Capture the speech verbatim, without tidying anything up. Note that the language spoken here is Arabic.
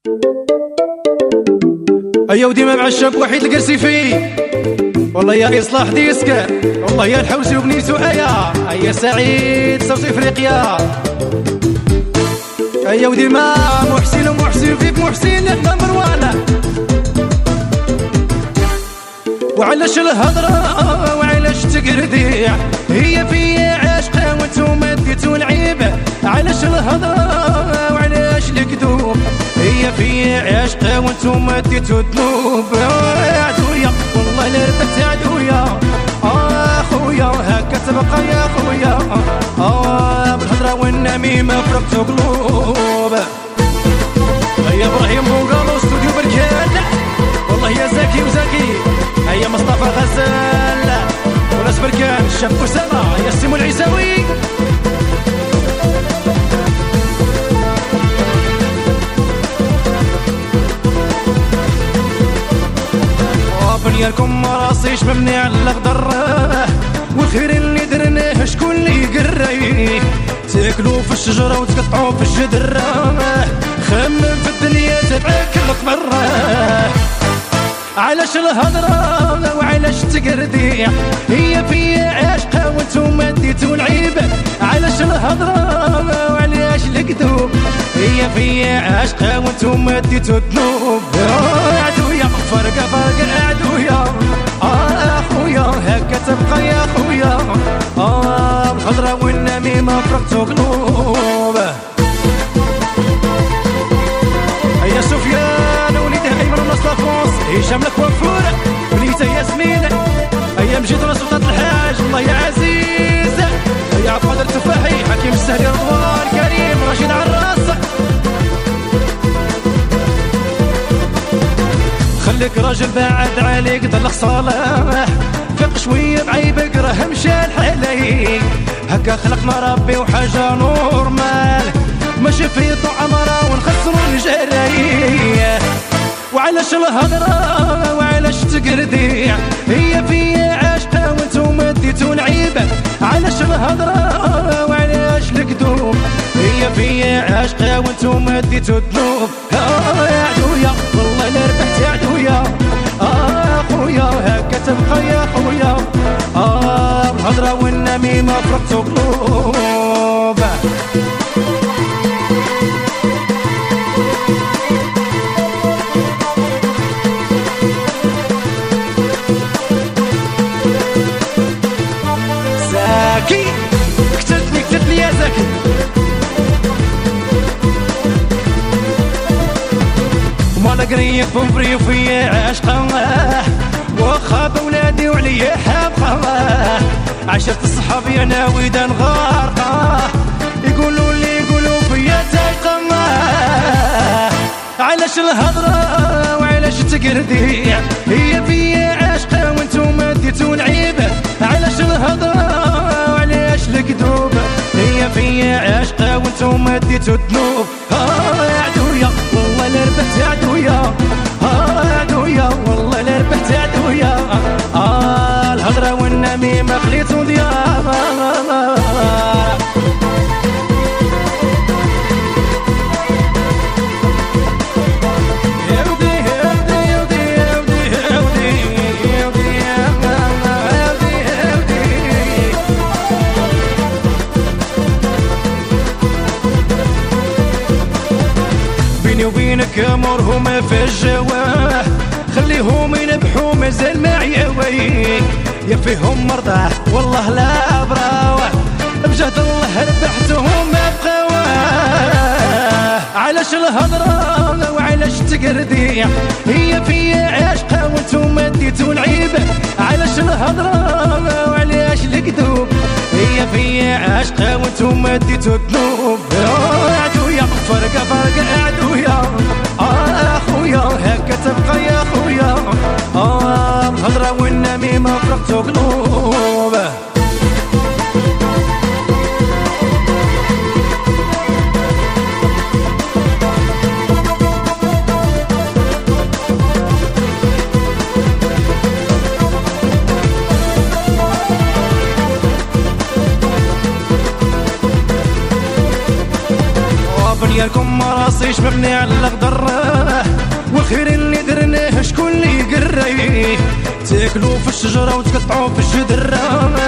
أيا وديما مع الشاب وحيد القرسي فيه، والله يا إصلاح ديسك، والله يا الحوسي وبنيتو أيا أيا سعيد صوت إفريقيا. أيا وديما محسن ومحسن فيك محسن نمبر وانا، وعلاش الهضرة وعلاش تقرديع هي فيا عاشقة وانتوما ديتو العيبة. علاش الهضرة وعلاش الكذوب هي فيا عاشقة وانتوما ديتو الذنوب. يا عدويا والله لا ربحت يا عدويا، آه خويا هكا تبقى يا خويا، آه بالهضرة والنميمة فرقتو قلوب. هيا ابراهيم بوغالو استوديو بركان، والله يا زكي وزكي. هيا مصطفى غزال وناس بركان، الشاب أسامة، هيا السمو العيساوي. بنيالكم ما راسيش مبني على الخضر، والخير اللي درناه شكون اللي يقريه؟ تاكلوا في الشجرة وتقطعوا في الجدر، خمم في الدنيا تبعك القمر. علاش الهضرة وعلاش تقرديع هي فيا عاشقة وانتوما ديتو العيبة. علاش الهضرة وعلاش الكذوب هي فيا عاشقة وانتوما ديتو الذنوب. يا عدويا فرقة فرقة عدويا، آه خويا هكا تبقى يا خويا، آه الهضرة والنميمة فرقتو قلوب. هيا سفيان وليده أيمن وناس لافونس، هشام الكوافور بنيته ياسمين. هيا مجيد ولا سلطان الحاج، الله يا عزيز. هيا عبد القادر التفاحي، حكيم السهري، رضوان كريم، رشيد عراس. خليك راجل بعد عليك ضلق صلاح، فق شويه بعيبك راه مشى الحالي. هكا خلقنا ربي وحاجه نورمال، ماشي في طعمرة ونخسروا الجرايه. وعلاش الهضرة وعلاش تقرديع هي فيا عاشقة وانتوما ديتو العيبة. علاش الهضرة وعلاش الكذوب هي فيا عاشقة وانتوما ديتو الذنوب. آه يا عدويا والله لا ربحت يا عدويا، آه خويا هكا تبقى يا خويا، آه الهضرة والنميمة فرقتو قلوب. زكي كتبتني كتبتني يا زكي. وانا قريب بمبري وفيا عاشقة، واخا بولادي وعليا حابقة. عشرت صحابي انا ويدا غارقة، يقولوا لي يقولوا فيا تايقة. علاش الهضرة وعلاش تقرديع هي فيا عاشقة وانتوما ديتو العيبة. علاش الهضرة وعلاش الكذوب هي فيا عاشقة وانتوما ديتو الذنوب. آه يا عدويا والله لا ربحت يا عدويا، آه يا عدويا والله لا ربحت يا عدويا، آه الهضرة والنميمة خليتو ضياء. بيني وبينك امورهم في الجواه، خليهم ينبحوا مازال معايا وي. يا فيهم مرضى والله لا براوه، بجهد الله ربحتهم بقواه. علاش الهضرة وعلاش تقرديع هي فيا عاشقة وانتوما ديتو العيبة. علاش الهضرة وعلاش الكذوب هي فيا عاشقة وانتوما ديتو الذنوب. يا عدويا فرقة فرقة عدويا، آه خويا هكا تبقى يا خويا، آه الهضرة والنميمة فرقتو قلوب. ديالكم ما راسيش مبني على الخضر، خير اللي درناه شكون اللي قريه، تاكلوا في الشجرة وتقطعوا في الجدرة،